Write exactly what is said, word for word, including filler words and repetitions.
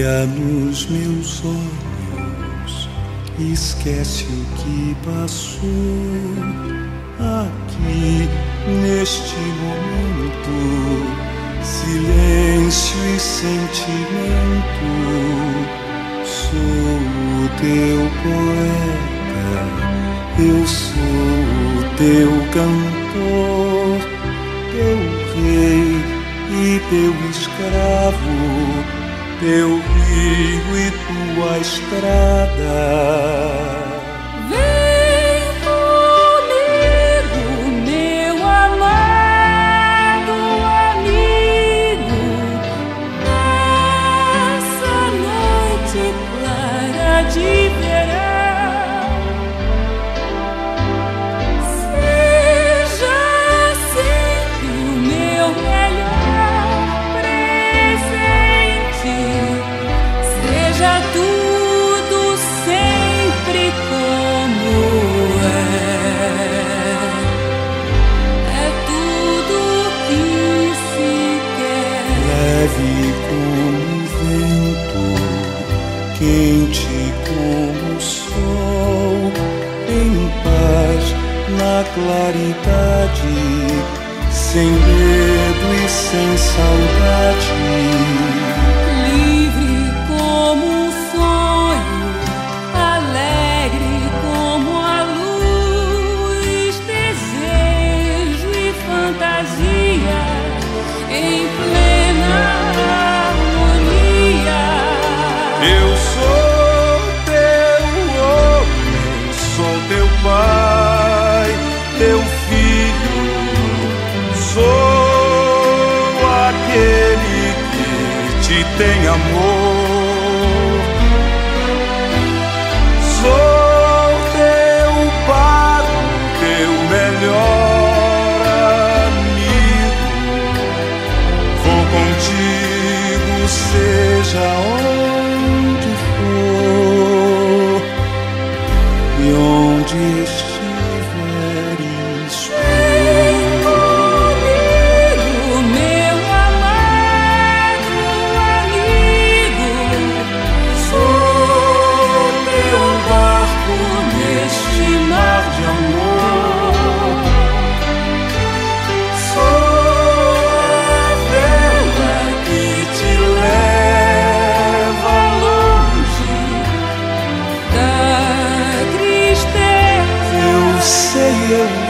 Olha nos meus olhos, esquece o que passou. Aqui, neste momento, silêncio e sentimento. Sou o teu poeta, eu sou o teu cantor, teu rei e teu escravo, teu rio e tua estrada. Vem comigo, meu amado amigo, nessa noite clara de verão. Seja sempre o meu melhor presente. Seja tudo sempre como é. É tudo que se quer. Leve como o vento, quente como o sol, em paz na claridade, sem medo e sem saudade. Livre como um sonho, alegre como a luz, desejo e fantasia em plena harmonia. Eu sou teu homem, sou teu pai, teu filho, sou aquele que te tem amor. Sou teu pago, teu melhor amigo. Vou contigo, seja onde for e onde estiveres. Vem comigo, meu amado amigo, sou teu barco neste mar de amor. Sou a vela que te leva longe da tristeza. Eu sei, eu